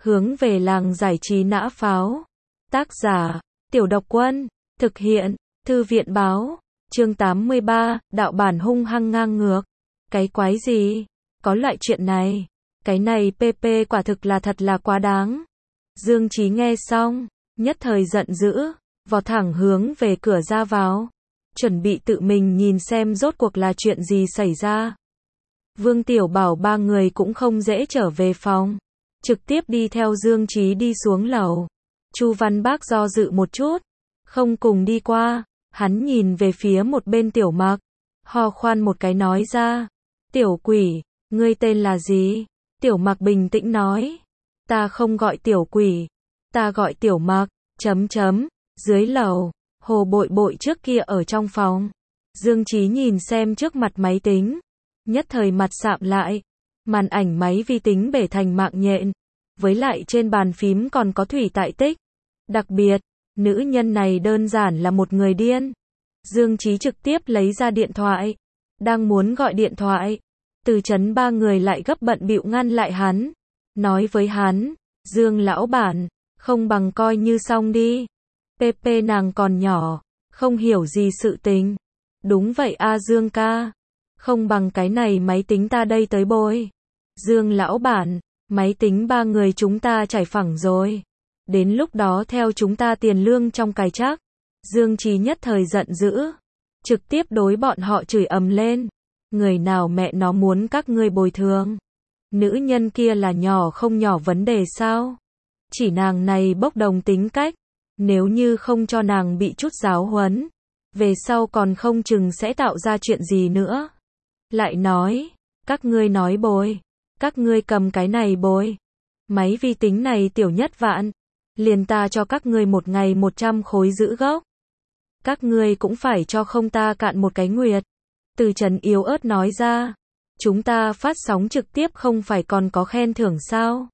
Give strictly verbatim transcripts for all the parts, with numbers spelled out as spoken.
hướng về làng giải trí nã pháo. Tác giả, Tiểu Độc Quân, thực hiện, Thư viện báo, chương tám mươi ba, đạo bản hung hăng ngang ngược. Cái quái gì? Có loại chuyện này. Cái này pê pê quả thực là thật là quá đáng. Dương Chí nghe xong, nhất thời giận dữ, vò thẳng hướng về cửa ra vào, chuẩn bị tự mình nhìn xem rốt cuộc là chuyện gì xảy ra. Vương Tiểu Bảo ba người cũng không dễ trở về phòng, trực tiếp đi theo Dương Chí đi xuống lầu. Chu Văn Bác do dự một chút, không cùng đi qua, hắn nhìn về phía một bên Tiểu Mặc, ho khoan một cái nói ra, Tiểu Quỷ, ngươi tên là gì? Tiểu Mặc bình tĩnh nói, ta không gọi Tiểu Quỷ, ta gọi Tiểu Mặc, chấm chấm, dưới lầu, Hồ Bội Bội trước kia ở trong phòng. Dương Chí nhìn xem trước mặt máy tính, nhất thời mặt sạm lại, màn ảnh máy vi tính bể thành mạng nhện, với lại trên bàn phím còn có thủy tại tích. Đặc biệt, nữ nhân này đơn giản là một người điên. Dương Chí trực tiếp lấy ra điện thoại, đang muốn gọi điện thoại, Từ Chấn ba người lại gấp bận bịu ngăn lại hắn, nói với hắn, Dương lão bản, không bằng coi như xong đi. pê pê nàng còn nhỏ, không hiểu gì sự tình. Đúng vậy a Dương ca, không bằng cái này máy tính ta đây tới bôi. Dương lão bản, máy tính ba người chúng ta trải phẳng rồi. Đến lúc đó theo chúng ta tiền lương trong cài chắc. Dương Chí nhất thời giận dữ, trực tiếp đối bọn họ chửi ầm lên. Người nào mẹ nó muốn các ngươi bồi thường? Nữ nhân kia là nhỏ không nhỏ vấn đề sao? Chỉ nàng này bốc đồng tính cách, nếu như không cho nàng bị chút giáo huấn, về sau còn không chừng sẽ tạo ra chuyện gì nữa. Lại nói, các ngươi nói bồi, các ngươi cầm cái này bồi. Máy vi tính này tiểu nhất vạn, liền ta cho các ngươi một ngày một trăm khối giữ gốc. Các ngươi cũng phải cho không ta cạn một cái nguyệt. Từ Trần yếu ớt nói ra, chúng ta phát sóng trực tiếp không phải còn có khen thưởng sao?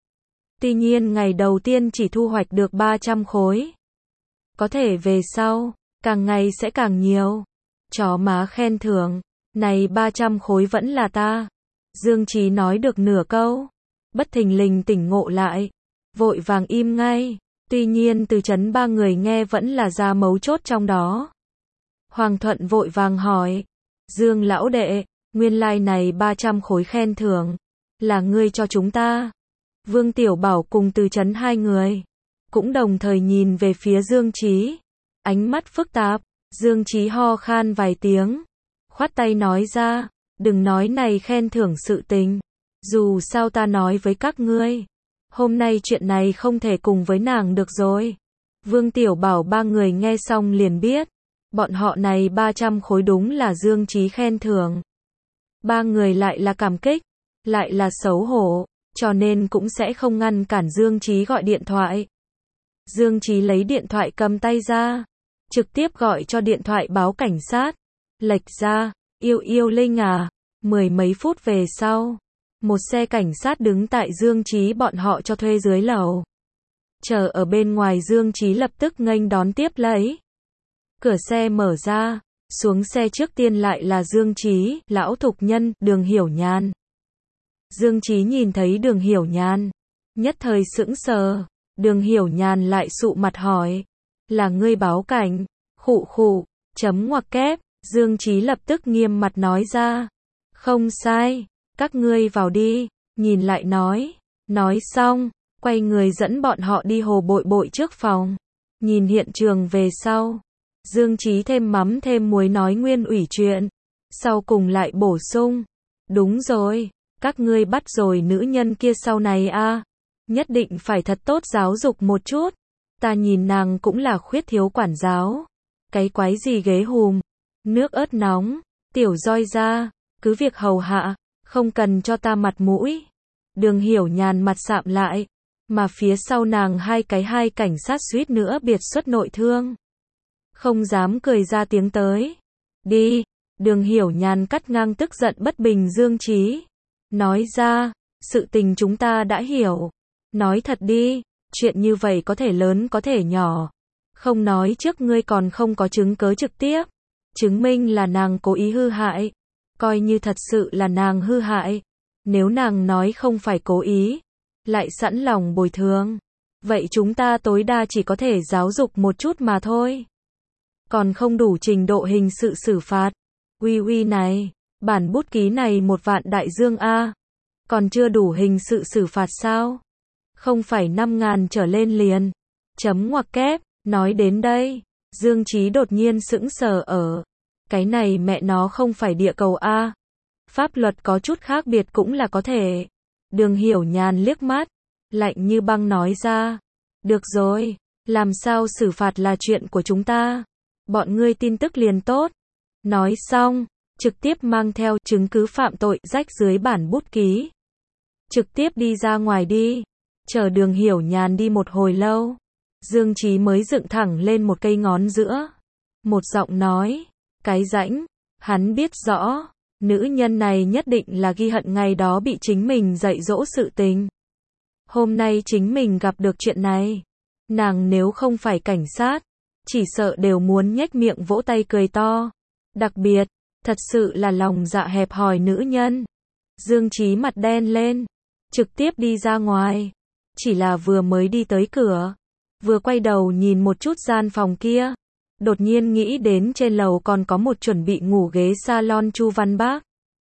Tuy nhiên ngày đầu tiên chỉ thu hoạch được ba trăm khối. Có thể về sau, càng ngày sẽ càng nhiều. Chó má khen thưởng, này ba trăm khối vẫn là ta. Dương Chí nói được nửa câu, bất thình lình tỉnh ngộ lại, vội vàng im ngay. Tuy nhiên Từ Chấn ba người nghe vẫn là ra mấu chốt trong đó. Hoàng Thuận vội vàng hỏi, Dương lão đệ, nguyên lai like này ba trăm khối khen thưởng, là ngươi cho chúng ta. Vương Tiểu Bảo cùng Từ Chấn hai người, cũng đồng thời nhìn về phía Dương Chí, ánh mắt phức tạp. Dương Chí ho khan vài tiếng, khoát tay nói ra, đừng nói này khen thưởng sự tình, dù sao ta nói với các ngươi, hôm nay chuyện này không thể cùng với nàng được rồi. Vương Tiểu Bảo ba người nghe xong liền biết, bọn họ này ba trăm khối đúng là Dương Chí khen thưởng. Ba người lại là cảm kích, lại là xấu hổ, cho nên cũng sẽ không ngăn cản Dương Chí gọi điện thoại. Dương Chí lấy điện thoại cầm tay ra, trực tiếp gọi cho điện thoại báo cảnh sát. Lệch ra, yêu yêu Linh à, mười mấy phút về sau, một xe cảnh sát đứng tại Dương Chí bọn họ cho thuê dưới lầu. Chờ ở bên ngoài Dương Chí lập tức nghênh đón tiếp lấy. Cửa xe mở ra, xuống xe trước tiên lại là Dương Chí, lão thục nhân, Đường Hiểu Nhan. Dương Chí nhìn thấy Đường Hiểu Nhan, nhất thời sững sờ. Đường Hiểu Nhan lại sụ mặt hỏi, là ngươi báo cảnh? Khụ khụ, chấm ngoặc kép. Dương Chí lập tức nghiêm mặt nói ra, không sai, các ngươi vào đi. Nhìn lại nói, nói xong, quay người dẫn bọn họ đi Hồ Bội Bội trước phòng. Nhìn hiện trường về sau, Dương Chí thêm mắm thêm muối nói nguyên ủy chuyện, sau cùng lại bổ sung, đúng rồi, các ngươi bắt rồi nữ nhân kia sau này a, nhất định phải thật tốt giáo dục một chút. Ta nhìn nàng cũng là khuyết thiếu quản giáo. Cái quái gì ghế hùm, nước ớt nóng, tiểu roi ra, cứ việc hầu hạ, không cần cho ta mặt mũi. Đường Hiểu Nhàn mặt sạm lại, mà phía sau nàng hai cái hai cảnh sát suýt nữa biệt xuất nội thương. Không dám cười ra tiếng tới. Đi, Đường Hiểu Nhàn cắt ngang tức giận bất bình Dương Chí. Nói ra, sự tình chúng ta đã hiểu. Nói thật đi, chuyện như vậy có thể lớn có thể nhỏ. Không nói trước ngươi còn không có chứng cớ trực tiếp, chứng minh là nàng cố ý hư hại. Coi như thật sự là nàng hư hại, nếu nàng nói không phải cố ý, lại sẵn lòng bồi thường. Vậy chúng ta tối đa chỉ có thể giáo dục một chút mà thôi. Còn không đủ trình độ hình sự xử phạt. Uy uy này, bản bút ký này một vạn đại dương a. Còn chưa đủ hình sự xử phạt sao? Không phải năm ngàn trở lên liền. Chấm ngoặc kép, nói đến đây, Dương Chí đột nhiên sững sờ ở. Cái này mẹ nó không phải địa cầu a. Pháp luật có chút khác biệt cũng là có thể. Đường Hiểu Nhàn liếc mắt, lạnh như băng nói ra. Được rồi, làm sao xử phạt là chuyện của chúng ta. Bọn ngươi tin tức liền tốt. Nói xong, trực tiếp mang theo chứng cứ phạm tội rách dưới bản bút ký. Trực tiếp đi ra ngoài đi. Chờ Đường Hiểu Nhàn đi một hồi lâu. Dương Chí mới dựng thẳng lên một cây ngón giữa. Một giọng nói, cái rãnh, hắn biết rõ, nữ nhân này nhất định là ghi hận ngày đó bị chính mình dạy dỗ sự tình. Hôm nay chính mình gặp được chuyện này. Nàng nếu không phải cảnh sát, chỉ sợ đều muốn nhếch miệng vỗ tay cười to. Đặc biệt, thật sự là lòng dạ hẹp hòi nữ nhân. Dương Chí mặt đen lên, trực tiếp đi ra ngoài. Chỉ là vừa mới đi tới cửa, vừa quay đầu nhìn một chút gian phòng kia, đột nhiên nghĩ đến trên lầu còn có một chuẩn bị ngủ ghế salon Chu Văn Bác.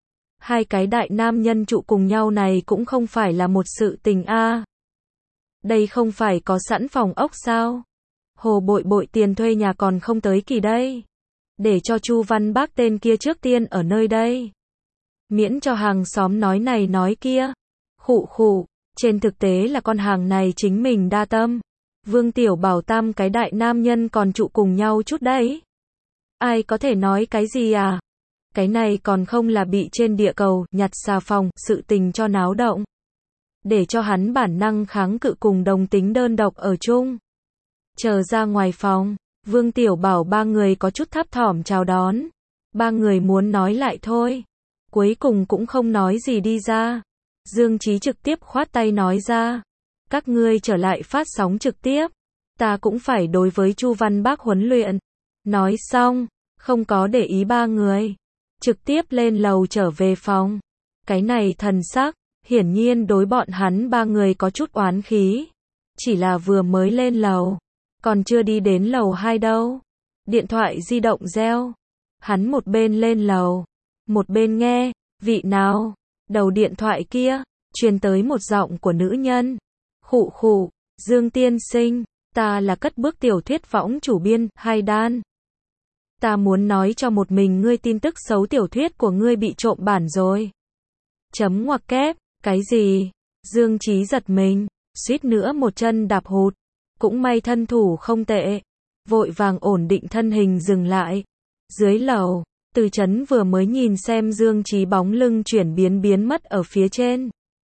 Hai cái đại nam nhân trụ cùng nhau này cũng không phải là một sự tình a. Đây không phải có sẵn phòng ốc sao? Hồ bội bội tiền thuê nhà còn không tới kỳ đây. Để cho Chu Văn Bác tên kia trước tiên ở nơi đây. Miễn cho hàng xóm nói này nói kia. Khụ khụ, trên thực tế là con hàng này chính mình đa tâm. Vương Tiểu Bảo tam cái đại nam nhân còn trụ cùng nhau chút đấy. Ai có thể nói cái gì à? Cái này còn không là bị trên địa cầu nhặt xà phòng sự tình cho náo động. Để cho hắn bản năng kháng cự cùng đồng tính đơn độc ở chung. Chờ ra ngoài phòng, Vương Tiểu Bảo ba người có chút thấp thỏm chào đón. Ba người muốn nói lại thôi. Cuối cùng cũng không nói gì đi ra. Dương Chí trực tiếp khoát tay nói ra. Các ngươi trở lại phát sóng trực tiếp. Ta cũng phải đối với Chu Văn Bác huấn luyện. Nói xong, không có để ý ba người. Trực tiếp lên lầu trở về phòng. Cái này thần sắc, hiển nhiên đối bọn hắn ba người có chút oán khí. Chỉ là vừa mới lên lầu. Còn chưa đi đến lầu hai đâu. Điện thoại di động reo. Hắn một bên lên lầu. Một bên nghe, vị nào? Đầu điện thoại kia, truyền tới một giọng của nữ nhân. Khụ khụ, Dương tiên sinh, ta là cất bước tiểu thuyết võng chủ biên, Hai Đan. Ta muốn nói cho một mình ngươi tin tức xấu tiểu thuyết của ngươi bị trộm bản rồi. Chấm ngoặc kép, cái gì? Dương Chí giật mình, suýt nữa một chân đạp hụt. Cũng may thân thủ không tệ. Vội vàng ổn định thân hình dừng lại. Dưới lầu, Từ Chấn vừa mới nhìn xem Dương Chí bóng lưng chuyển biến biến mất ở phía trên.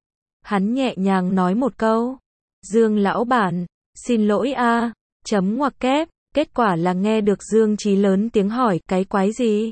Hắn nhẹ nhàng nói một câu. Dương lão bản, xin lỗi a. Chấm ngoặc kép, kết quả là nghe được Dương Chí lớn tiếng hỏi cái quái gì.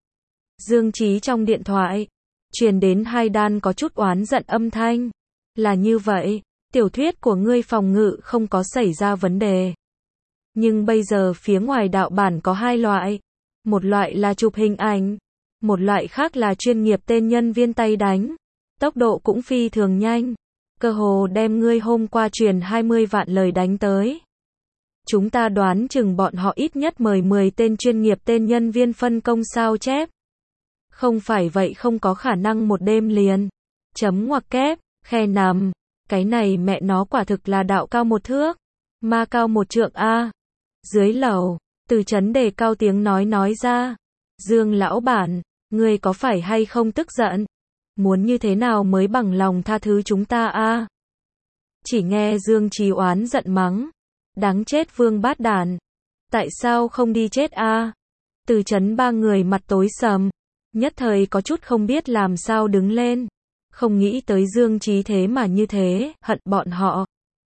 Dương Chí trong điện thoại, truyền đến Hai Đan có chút oán giận âm thanh. Là như vậy, tiểu thuyết của ngươi phòng ngự không có xảy ra vấn đề. Nhưng bây giờ phía ngoài đạo bản có hai loại. Một loại là chụp hình ảnh, một loại khác là chuyên nghiệp tên nhân viên tay đánh. Tốc độ cũng phi thường nhanh. Cơ hồ đem ngươi hôm qua truyền hai mươi vạn lời đánh tới. Chúng ta đoán chừng bọn họ ít nhất mời mười tên chuyên nghiệp tên nhân viên phân công sao chép. Không phải vậy không có khả năng một đêm liền. Chấm ngoặc kép, khe nằm. Cái này mẹ nó quả thực là đạo cao một thước. Ma cao một trượng a. Dưới lầu, Từ Chấn đề cao tiếng nói nói ra. Dương lão bản, ngươi có phải hay không tức giận? Muốn như thế nào mới bằng lòng tha thứ chúng ta a? Chỉ nghe Dương Chí oán giận mắng. Đáng chết vương bát đàn. Tại sao không đi chết a? Từ Chấn ba người mặt tối sầm. Nhất thời có chút không biết làm sao đứng lên. Không nghĩ tới Dương Chí thế mà như thế, hận bọn họ.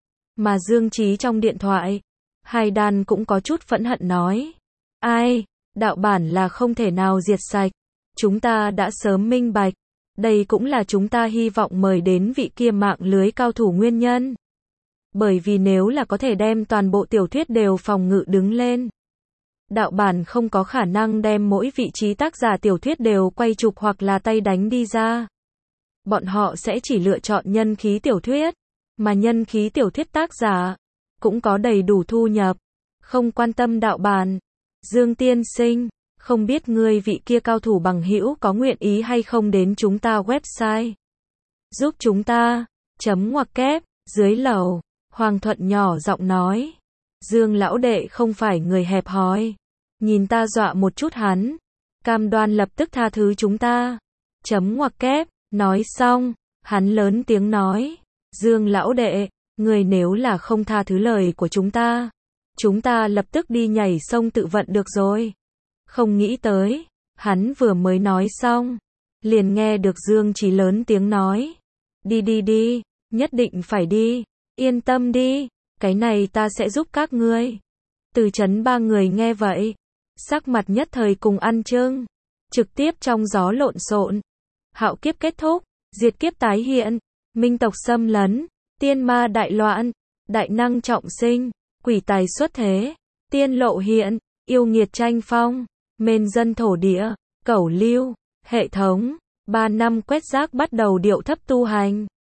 Mà Dương Chí trong điện thoại, Hai Đan cũng có chút phẫn hận nói. Ai, đạo bản là không thể nào diệt sạch. Chúng ta đã sớm minh bạch. Đây cũng là chúng ta hy vọng mời đến vị kia mạng lưới cao thủ nguyên nhân. Bởi vì nếu là có thể đem toàn bộ tiểu thuyết đều phòng ngự đứng lên. Đạo bản không có khả năng đem mỗi vị trí tác giả tiểu thuyết đều quay chụp hoặc là tay đánh đi ra. Bọn họ sẽ chỉ lựa chọn nhân khí tiểu thuyết. Mà nhân khí tiểu thuyết tác giả cũng có đầy đủ thu nhập, không quan tâm đạo bản. Dương tiên sinh, không biết ngươi vị kia cao thủ bằng hữu có nguyện ý hay không đến chúng ta website giúp chúng ta. Chấm ngoặc kép, dưới lầu, Hoàng Thuận nhỏ giọng nói. Dương lão đệ không phải người hẹp hòi. Nhìn ta dọa một chút hắn, cam đoan lập tức tha thứ chúng ta. Chấm ngoặc kép, nói xong, hắn lớn tiếng nói. Dương lão đệ, người nếu là không tha thứ lời của chúng ta, chúng ta lập tức đi nhảy sông tự vận được rồi. Không nghĩ tới, hắn vừa mới nói xong, liền nghe được Dương Chí lớn tiếng nói. Đi đi đi, nhất định phải đi, yên tâm đi, cái này ta sẽ giúp các ngươi. Từ trấn ba người nghe vậy, sắc mặt nhất thời cùng ăn chưng, trực tiếp trong gió lộn xộn. Hạo kiếp kết thúc, diệt kiếp tái hiện, minh tộc xâm lấn, tiên ma đại loạn, đại năng trọng sinh, quỷ tài xuất thế, tiên lộ hiện, yêu nghiệt tranh phong, mền dân thổ địa, cẩu lưu, hệ thống, ba năm quét rác bắt đầu điệu thấp tu hành.